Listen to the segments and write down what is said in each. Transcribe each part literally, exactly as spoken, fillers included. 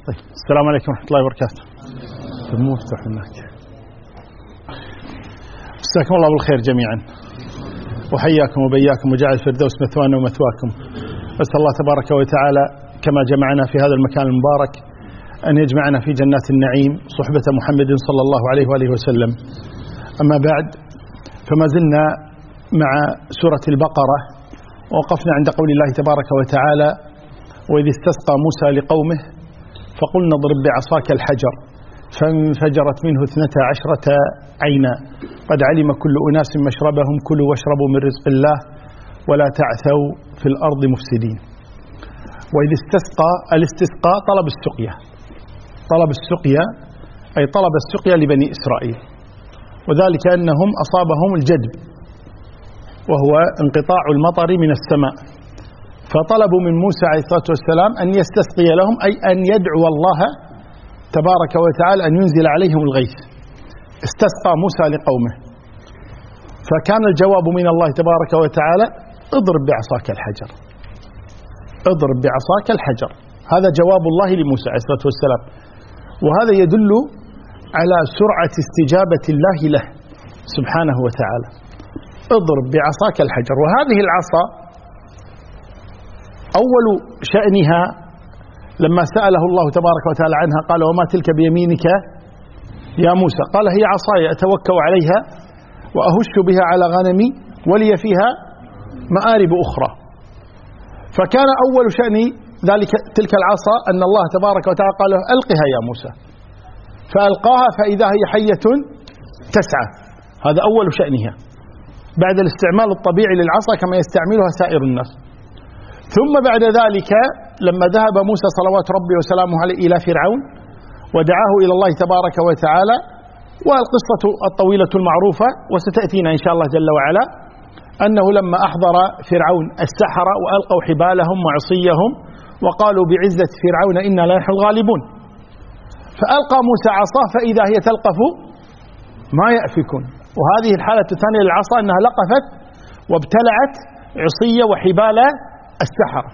طيب. السلام عليكم ورحمة الله وبركاته. المفتح هناك. مساكم الله بالخير جميعا، وحياكم وبياكم وجعل الفردوس مثوانا ومثواكم. أسأل الله تبارك وتعالى كما جمعنا في هذا المكان المبارك أن يجمعنا في جنات النعيم صحبة محمد صلى الله عليه وآله وسلم. أما بعد، فما زلنا مع سورة البقرة، ووقفنا عند قول الله تبارك وتعالى: وإذ استسقى موسى لقومه فقلنا اضرب بعصاك الحجر فانفجرت منه اثنتا عشرة عينا قد علم كل أناس مشربهم كلوا واشربوا من رزق الله ولا تعثوا في الأرض مفسدين. وإذ استسقى، الاستسقاء طلب السقيا، طلب السقيا أي طلب السقيا لبني إسرائيل، وذلك أنهم أصابهم الجدب وهو انقطاع المطر من السماء، فطلبوا من موسى عليه الصلاة والسلام أن يستسقي لهم، أي أن يدعو الله تبارك وتعالى أن ينزل عليهم الغيث. استسقى موسى لقومه، فكان الجواب من الله تبارك وتعالى: اضرب بعصاك الحجر، اضرب بعصاك الحجر. هذا جواب الله لموسى عليه الصلاة والسلام، وهذا يدل على سرعة استجابة الله له سبحانه وتعالى. اضرب بعصاك الحجر، وهذه العصا أول شأنها لما سأله الله تبارك وتعالى عنها قال: وما تلك بيمينك يا موسى؟ قال: هي عصاي أتوكأ عليها وأهش بها على غنمي ولي فيها مآرب أخرى. فكان أول شأن ذلك تلك العصا أن الله تبارك وتعالى قال له: ألقها يا موسى، فألقاها فإذا هي حية تسعى. هذا أول شأنها بعد الاستعمال الطبيعي للعصا كما يستعملها سائر الناس. ثم بعد ذلك لما ذهب موسى صلوات ربي وسلامه عليه إلى فرعون ودعاه إلى الله تبارك وتعالى، والقصة الطويلة المعروفة وستأتينا إن شاء الله جل وعلا، أنه لما أحضر فرعون السحرة وألقوا حبالهم وعصيهم وقالوا بعزة فرعون إنا لا نحن الغالبون، فألقى موسى عصاه فإذا هي تلقف ما يأفكون. وهذه الحالة الثانية للعصا أنها لقفت وابتلعت عصية وحبال السحرة.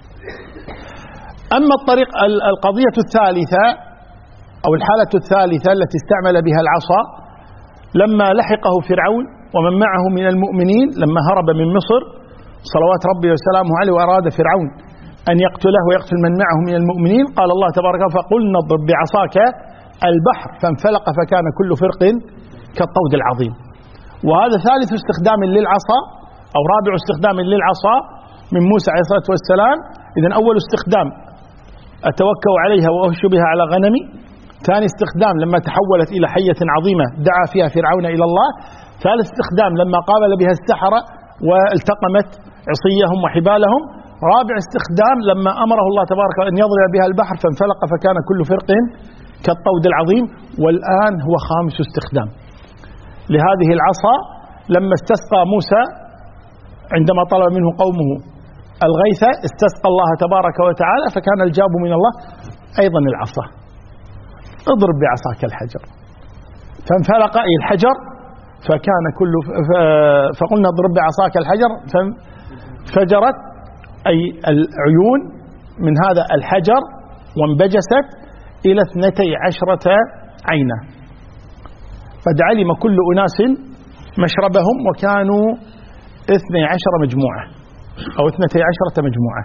أما الطريق القضية الثالثة أو الحالة الثالثة التي استعمل بها العصا لما لحقه فرعون ومن معه من المؤمنين لما هرب من مصر صلوات ربي وسلامه عليه، وأراد فرعون أن يقتله ويقتل من معه من المؤمنين، قال الله تبارك وتعالى: فقلنا اضرب بعصاك البحر فانفلق فكان كل فرق كالطود العظيم. وهذا ثالث استخدام للعصا أو رابع استخدام للعصا من موسى عليه الصلاة والسلام. إذن أول استخدام أتوكأ عليها وأهش بها على غنمي. ثاني استخدام لما تحولت إلى حية عظيمة دعا فيها فرعون إلى الله. ثالث استخدام لما قابل بها السحرة والتقمت عصيهم وحبالهم. رابع استخدام لما أمره الله تبارك أن يضرب بها البحر فانفلق فكان كل فرق كالطود العظيم. والآن هو خامس استخدام لهذه العصا لما استسقى موسى عندما طلب منه قومه الغيث، استسقى الله تبارك وتعالى فكان الجواب من الله أيضا العصا: اضرب بعصاك الحجر فانفلق أي الحجر فكان كل فقلنا اضرب بعصاك الحجر فانفجرت أي العيون من هذا الحجر وانبجست إلى اثنتي عشرة عينا قد علم كل أناس مشربهم، وكانوا اثني عشر مجموعة أو اثنتي عشرة مجموعة.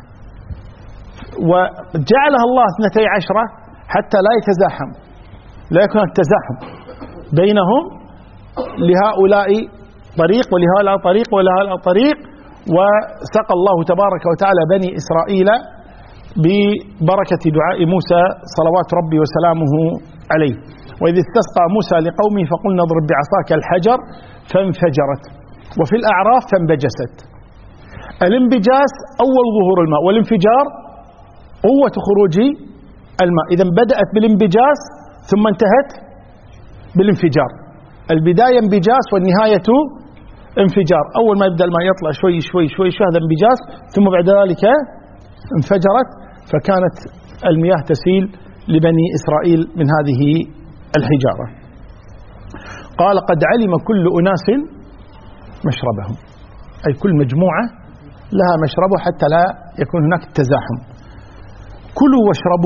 وجعلها الله اثنتي عشرة حتى لا يتزاحم، لا يكون التزاحم بينهم، لهؤلاء طريق ولهؤلاء طريق ولهؤلاء طريق. وسقى الله تبارك وتعالى بني إسرائيل ببركة دعاء موسى صلوات ربي وسلامه عليه. وإذ استسقى موسى لقومه فقلنا اضرب بعصاك الحجر فانفجرت، وفي الأعراف فانبجست. الانبجاس أول ظهور الماء، والانفجار قوة خروج الماء. إذن بدأت بالانبجاس ثم انتهت بالانفجار. البداية انبجاس والنهاية انفجار. أول ما يبدأ الماء يطلع شوي شوي شوي شوي هذا انبجاس، ثم بعد ذلك انفجرت فكانت المياه تسيل لبني إسرائيل من هذه الحجارة. قال: قد علم كل أناس مشربهم، أي كل مجموعة لها مشربه حتى لا يكون هناك التزاحم. كلوا واشربوا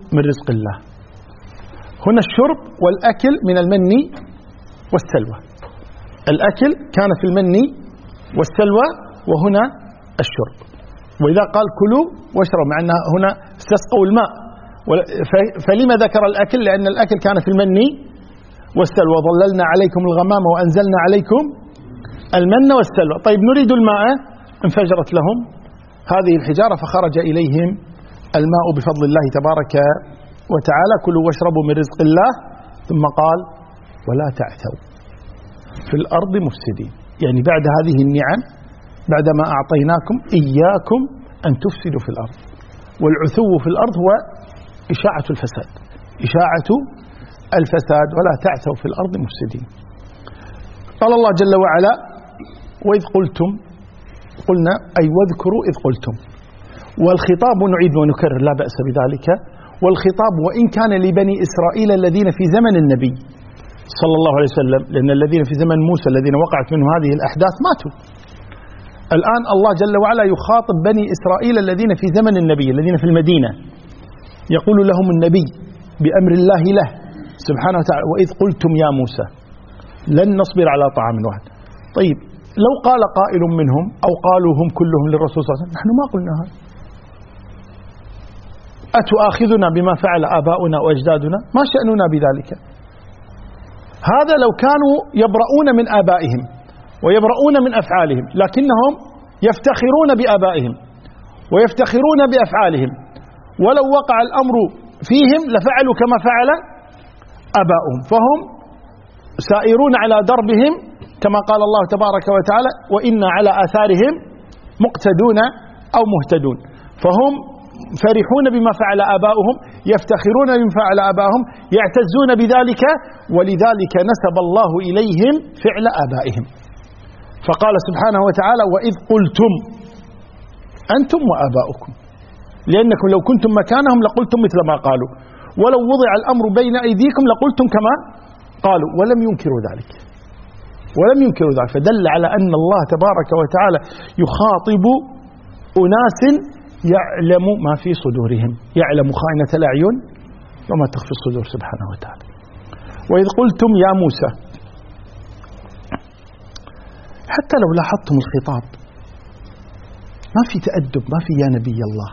من رزق الله. هنا الشرب والأكل من المن والسلوى. الأكل كان في المن والسلوى، وهنا الشرب. وإذا قال كلوا واشربوا، مع أن هنا استسقوا الماء، فلما ذكر الأكل؟ لأن الأكل كان في المن والسلوى. ظللنا عليكم الغمام وأنزلنا عليكم المن والسلوى. طيب نريد الماء، انفجرت لهم هذه الحجارة فخرج إليهم الماء بفضل الله تبارك وتعالى. كلوا واشربوا من رزق الله. ثم قال ولا تعثوا في الأرض مفسدين، يعني بعد هذه النعم، بعدما أعطيناكم إياكم أن تفسدوا في الأرض. والعثو في الأرض هو إشاعة الفساد، إشاعة الفساد. ولا تعثوا في الأرض مفسدين. قال الله جل وعلا وإذ قلتم، قلنا أي واذكروا إذ قلتم. والخطاب نعيد ونكرر لا بأس بذلك. والخطاب وإن كان لبني إسرائيل الذين في زمن النبي صلى الله عليه وسلم، لأن الذين في زمن موسى الذين وقعت منهم هذه الأحداث ماتوا. الآن الله جل وعلا يخاطب بني إسرائيل الذين في زمن النبي، الذين في المدينة، يقول لهم النبي بأمر الله له سبحانه وتعالى وإذ قلتم يا موسى لن نصبر على طعام واحد. طيب لو قال قائل منهم أو قالوا هم كلهم للرسول صلى الله عليه وسلم نحن ما قلنا هذا، أتؤاخذنا بما فعل آباؤنا وأجدادنا؟ ما شأننا بذلك. هذا لو كانوا يبرؤون من آبائهم ويبرؤون من أفعالهم، لكنهم يفتخرون بآبائهم ويفتخرون بأفعالهم، ولو وقع الأمر فيهم لفعلوا كما فعل آباؤهم، فهم سائرون على دربهم كما قال الله تبارك وتعالى وإنا على آثارهم مقتدون أو مهتدون. فهم فرحون بما فعل آباؤهم، يفتخرون بما فعل آباؤهم، يعتزون بذلك، ولذلك نسب الله إليهم فعل آبائهم. فقال سبحانه وتعالى وإذ قلتم أنتم وآباؤكم، لأنكم لو كنتم مكانهم لقلتم مثل ما قالوا، ولو وضع الأمر بين أيديكم لقلتم كما قالوا، ولم ينكروا ذلك ولم ينكروا ذلك. فدل على أن الله تبارك وتعالى يخاطب أناس يعلم ما في صدورهم، يعلم خائنة الأعين وما تخفي الصدور سبحانه وتعالى. وإذ قلتم يا موسى، حتى لو لاحظتم الخطاب ما في تأدب، ما في يا نبي الله،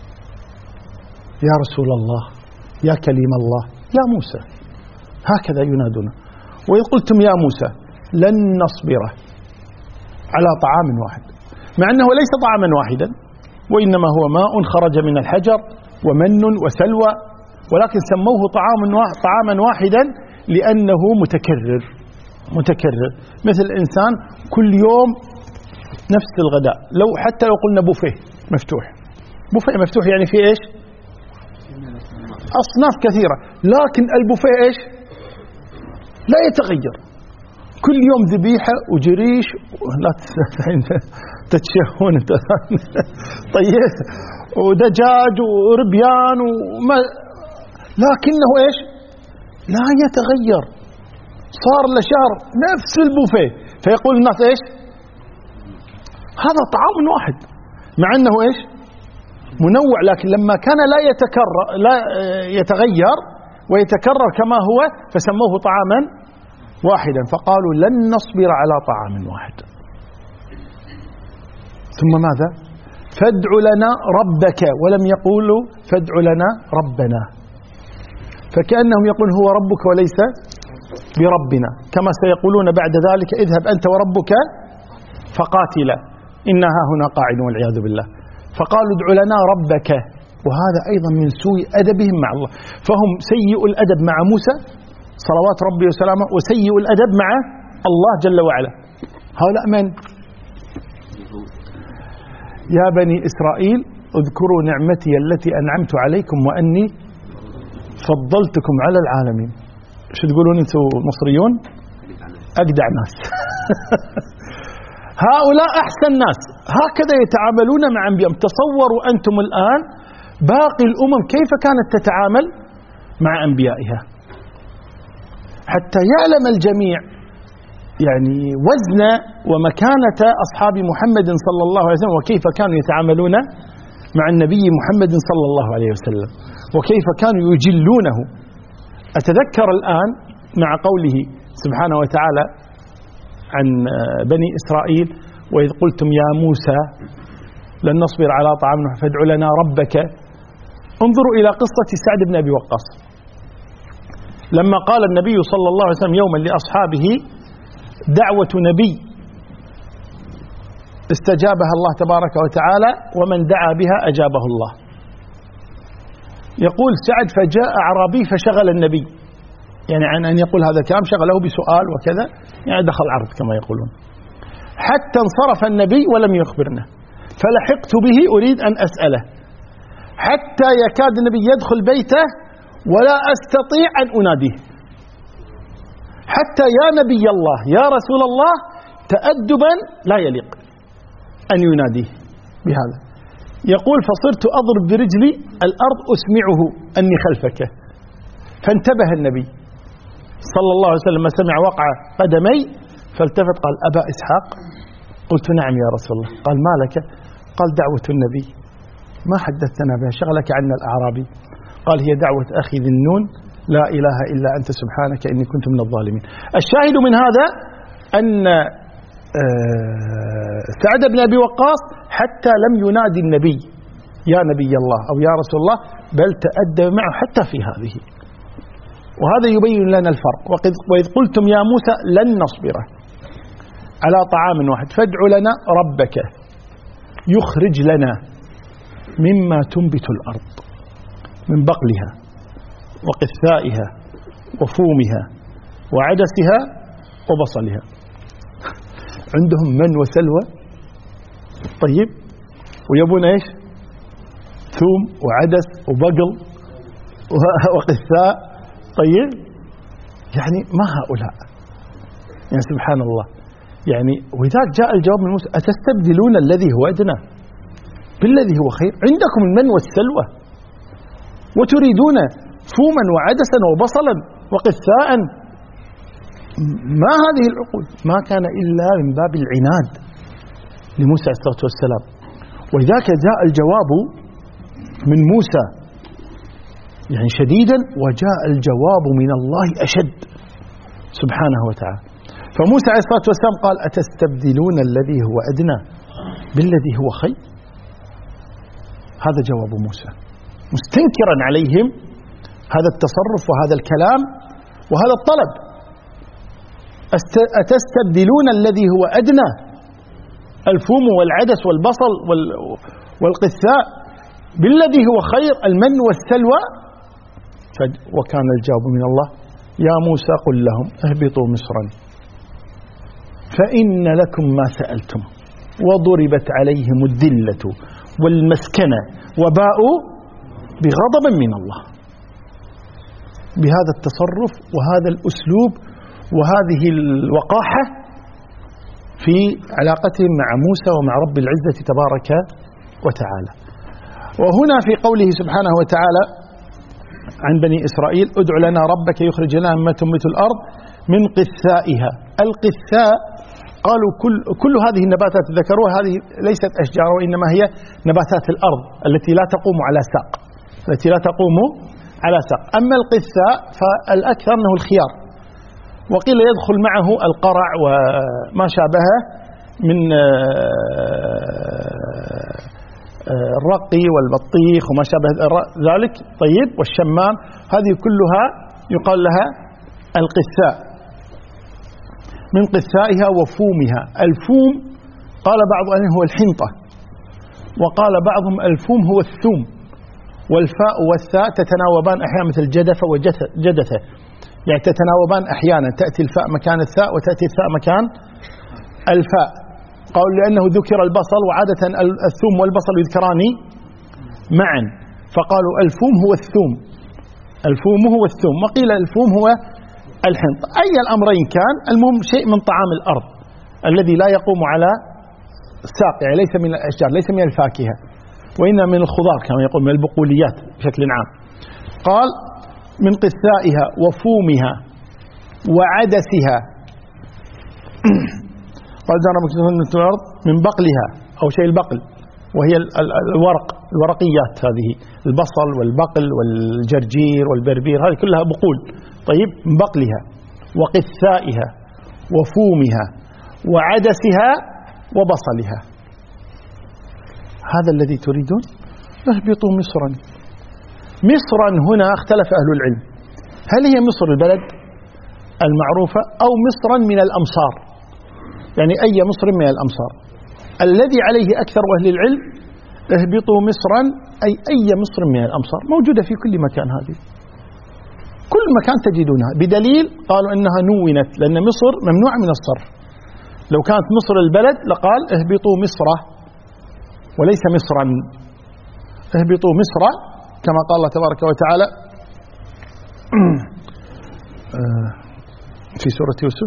يا رسول الله، يا كليم الله، يا موسى، هكذا ينادنا. وإذ قلتم يا موسى لن نصبر على طعام واحد، مع أنه ليس طعاما واحدا، وإنما هو ماء خرج من الحجر ومن وسلوى، ولكن سموه طعاما واحدا لأنه متكرر متكرر مثل الإنسان كل يوم نفس الغداء. لو حتى لو قلنا بوفيه مفتوح، بوفيه مفتوح يعني في إيش؟ أصناف كثيرة، لكن البوفيه إيش؟ لا يتغير، كل يوم ذبيحة وجريش، لا تتشهون طيب، ودجاج وربيان وما، لكنه إيش؟ لا يتغير، صار لشهر نفس البوفيه، فيقول الناس إيش؟ هذا طعام واحد، مع أنه إيش؟ منوع، لكن لما كان لا يتكرر لا يتغير ويتكرر كما هو فسموه طعاما واحدا، فقالوا لن نصبر على طعام واحد. ثم ماذا؟ فادع لنا ربك، ولم يقولوا فادع لنا ربنا، فكأنهم يقول هو ربك وليس بربنا، كما سيقولون بعد ذلك اذهب أنت وربك فقاتلا إنها هنا قاعد والعياذ بالله. فقالوا ادع لنا ربك، وهذا أيضا من سوء أدبهم مع الله، فهم سيء الأدب مع موسى صلوات ربي وسلامه، وسيء الأدب مع الله جل وعلا. هؤلاء من؟ يا بني إسرائيل اذكروا نعمتي التي أنعمت عليكم وأني فضلتكم على العالمين. شو تقولون أنتم مصريون؟ أجدع ناس هؤلاء أحسن ناس، هكذا يتعاملون مع أنبيائهم. تصوروا أنتم الآن باقي الأمم كيف كانت تتعامل مع أنبيائها، حتى يعلم الجميع يعني وزن ومكانة أصحاب محمد صلى الله عليه وسلم، وكيف كانوا يتعاملون مع النبي محمد صلى الله عليه وسلم. وكيف كانوا يجلونه. أتذكر الآن مع قوله سبحانه وتعالى عن بني إسرائيل: وإذ قلتم يا موسى لن نصبر على طعام فادع لنا ربك. انظروا إلى قصة سعد بن أبي وقاص لما قال النبي صلى الله عليه وسلم يوما لأصحابه: دعوة نبي استجابها الله تبارك وتعالى ومن دعا بها أجابه الله. يقول سعد: فجاء أعرابي فشغل النبي، يعني عن أن يقول هذا الكلام شغله بسؤال وكذا، يعني دخل عرض كما يقولون، حتى انصرف النبي ولم يخبرنا، فلحقت به أريد أن أسأله حتى يكاد النبي يدخل بيته ولا أستطيع أن أناديه، حتى يا نبي الله يا رسول الله تأدبا لا يليق أن يناديه بهذا. يقول: فصرت أضرب برجلي الأرض أسمعه أني خلفك، فانتبه النبي صلى الله عليه وسلم سمع وقع قدمي فالتفت قال: أبا إسحاق؟ قلت: نعم يا رسول الله. قال: ما لك؟ قال: دعوة النبي ما حدثتنا بها، شغلك عنا الأعرابي. قال: هي دعوة أخي ذي النون: لا إله إلا أنت سبحانك إني كنت من الظالمين. الشاهد من هذا أن سعد بن أبي وقاص حتى لم ينادي النبي يا نبي الله أو يا رسول الله، بل تأدب معه حتى في هذه. وهذا يبين لنا الفرق. وإذ قلتم يا موسى لن نصبر على طعام واحد فادع لنا ربك يخرج لنا مما تنبت الأرض من بقلها وقثائها وفومها وعدسها وبصلها. عندهم من وسلوى، طيب، ويبون ايش؟ ثوم وعدس وبقل وقثاء، طيب، يعني ما هؤلاء، يعني سبحان الله. يعني وإذا جاء الجواب من موسى: أتستبدلون الذي هو أدنى بالذي هو خير؟ عندكم المن والسلوى وتريدون فوما وعدسا وبصلا وقثاء؟ ما هذه العقول؟ ما كان إلا من باب العناد لموسى عليه الصلاة والسلام. ولذلك جاء الجواب من موسى يعني شديدا، وجاء الجواب من الله أشد سبحانه وتعالى. فموسى عليه الصلاة والسلام قال: أتستبدلون الذي هو أدنى بالذي هو خير؟ هذا جواب موسى، مستنكرا عليهم هذا التصرف وهذا الكلام وهذا الطلب. أتستبدلون الذي هو أدنى، الفوم والعدس والبصل والقثاء، بالذي هو خير، المن والسلوى؟ وكان الجواب من الله: يا موسى قل لهم اهبطوا مصرا فإن لكم ما سألتم وضربت عليهم الذلة والمسكنة وباءوا بغضب من الله. بهذا التصرف وهذا الأسلوب وهذه الوقاحة في علاقتهم مع موسى ومع رب العزة تبارك وتعالى. وهنا في قوله سبحانه وتعالى عن بني إسرائيل: ادع لنا ربك يخرج لنا مما تنبت الأرض من قثائها. القثاء قالوا كل, كل هذه النباتات ذكروها هذه ليست أشجار، وإنما هي نباتات الأرض التي لا تقوم على ساق، التي لا تقوم على ساق. أما القثاء فالأكثر أنه الخيار، وقيل يدخل معه القرع وما شابهه من الرقي والبطيخ وما شابه ذلك، طيب، والشمام، هذه كلها يقال لها القثاء. من قثائها وفومها. الفوم قال بعض أنه هو الحنطة، وقال بعضهم الفوم هو الثوم، والفاء والثاء تتناوبان أحيانا مثل جدفة وجدثة، يعني تتناوبان أحيانا، تأتي الفاء مكان الثاء وتأتي الثاء مكان الفاء. قالوا لأنه ذكر البصل، وعادة الثوم والبصل يذكران معا، فقالوا الفوم هو الثوم، الفوم هو الثوم، وقيل الفوم هو الحنط. أي الأمرين كان، المهم شيء من طعام الأرض الذي لا يقوم على ساق، يعني ليس من الأشجار، ليس من الفاكهة، وإنما من الخضار كما يقول، من البقوليات بشكل عام. قال: من قثائها وفومها وعدسها. قال: جرى مكتوب الأرض من بقلها، أو شيء البقل وهي الورق الورقيات هذه، البصل والبقل والجرجير والبربير، هذه كلها بقول. طيب، من بقلها وقثائها وفومها وعدسها وبصلها. هذا الذي تريدون؟ اهبطوا مصرا. مصرا هنا اختلف أهل العلم، هل هي مصر البلد المعروفة أو مصرا من الأمصار، يعني أي مصر من الأمصار؟ الذي عليه أكثر أهل العلم اهبطوا مصرا أي أي مصر من الأمصار، موجودة في كل مكان، هذه كل مكان تجدونها، بدليل قالوا إنها نونت لأن مصر ممنوع من الصرف. لو كانت مصر البلد لقال اهبطوا مصر وليس مصرا، اهبطوا مصر كما قال الله تبارك وتعالى في سورة يوسف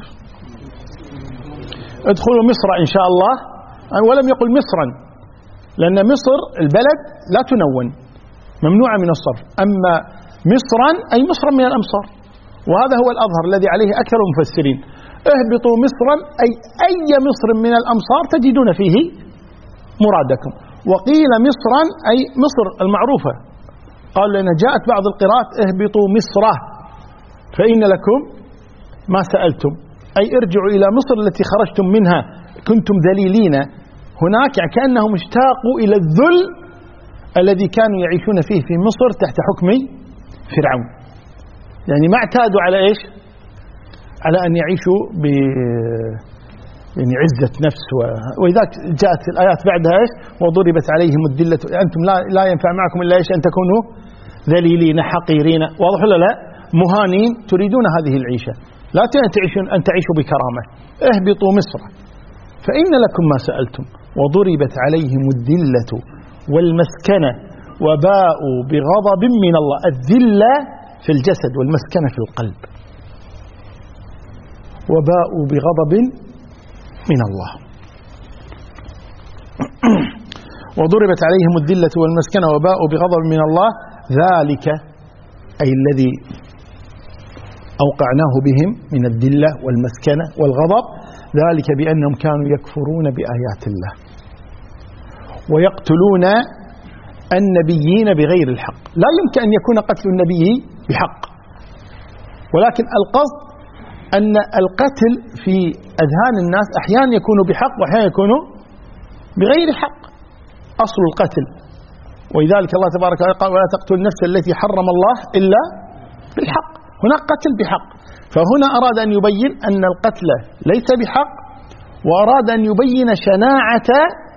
ادخلوا مصر إن شاء الله، ولم يقل مصرا لأن مصر البلد لا تنون، ممنوعة من الصرف. أما مصرا أي مصرا من الأمصار، وهذا هو الأظهر الذي عليه أكثر المفسرين. اهبطوا مصرا أي أي مصر من الأمصار تجدون فيه مرادكم. وقيل مصرا أي مصر المعروفة، قال لأن جاءت بعض القراءات اهبطوا مصرة فإن لكم ما سألتم، أي ارجعوا إلى مصر التي خرجتم منها كنتم ذليلين. هناك كأنهم اشتاقوا إلى الذل الذي كانوا يعيشون فيه في مصر تحت حكم فرعون، يعني ما اعتادوا على إيش؟ على أن يعيشوا ب يعني عزة نفس، وإذا جاءت الآيات بعدها إيش؟ وضربت عليهم الذلة، أنتم لا لا ينفع معكم إلا إيش؟ أن تكونوا ذليلين حقيرين، واضح ولا لا؟ مهانين، تريدون هذه العيشة، لا تعيشون أن تعيشوا بكرامة. اهبطوا مصر فإن لكم ما سألتم وضربت عليهم الذلة والمسكنة وباءوا بغضب من الله. الذلة في الجسد والمسكنة في القلب، وباءوا بغضب من الله. وضربت عليهم الذلة والمسكنة وباءوا بغضب من الله، ذلك أي الذي أوقعناه بهم من الذلة والمسكنة والغضب، ذلك بأنهم كانوا يكفرون بآيات الله ويقتلون النبيين بغير الحق. لا يمكن أن يكون قتل النبي بحق، ولكن القصد أن القتل في أذهان الناس أحيانا يكون بحق وأحيانا يكون بغير حق، أصل القتل. ولذلك الله تبارك وتعالى قال ولا تقتل النفس التي حرم الله إلا بالحق، هناك قتل بحق. فهنا أراد أن يبين أن القتل ليس بحق، وأراد أن يبين شناعة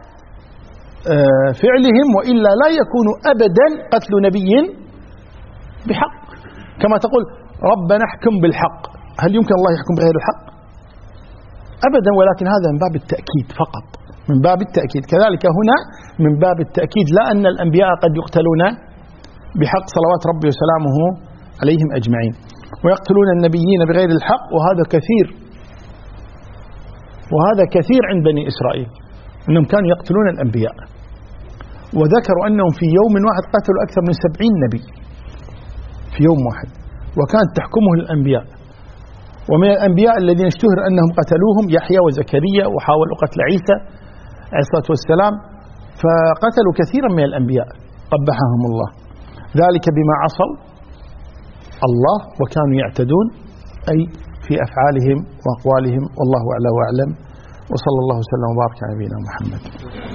فعلهم، وإلا لا يكون أبدا قتل نبي بحق. كما تقول ربنا احكم بالحق، هل يمكن الله يحكم بغير الحق؟ أبدا، ولكن هذا من باب التأكيد فقط، من باب التأكيد. كذلك هنا من باب التأكيد، لا أن الأنبياء قد يقتلون بحق صلوات ربي وسلامه عليهم أجمعين. ويقتلون النبيين بغير الحق، وهذا كثير، وهذا كثير عند بني إسرائيل أنهم كانوا يقتلون الأنبياء، وذكروا أنهم في يوم واحد قتلوا أكثر من سبعين نبي في يوم واحد، وكانت تحكمه الأنبياء. ومن الأنبياء الذين اشتهر أنهم قتلوهم يحيى وزكريا، وحاولوا قتل عيسى عليه الصلاة والسلام، فقتلوا كثيرا من الأنبياء قبحهم الله، ذلك بما عصوا الله وكانوا يعتدون، أي في أفعالهم وأقوالهم. والله أعلى وأعلم، وصلى الله وسلم وبارك على نبينا محمد.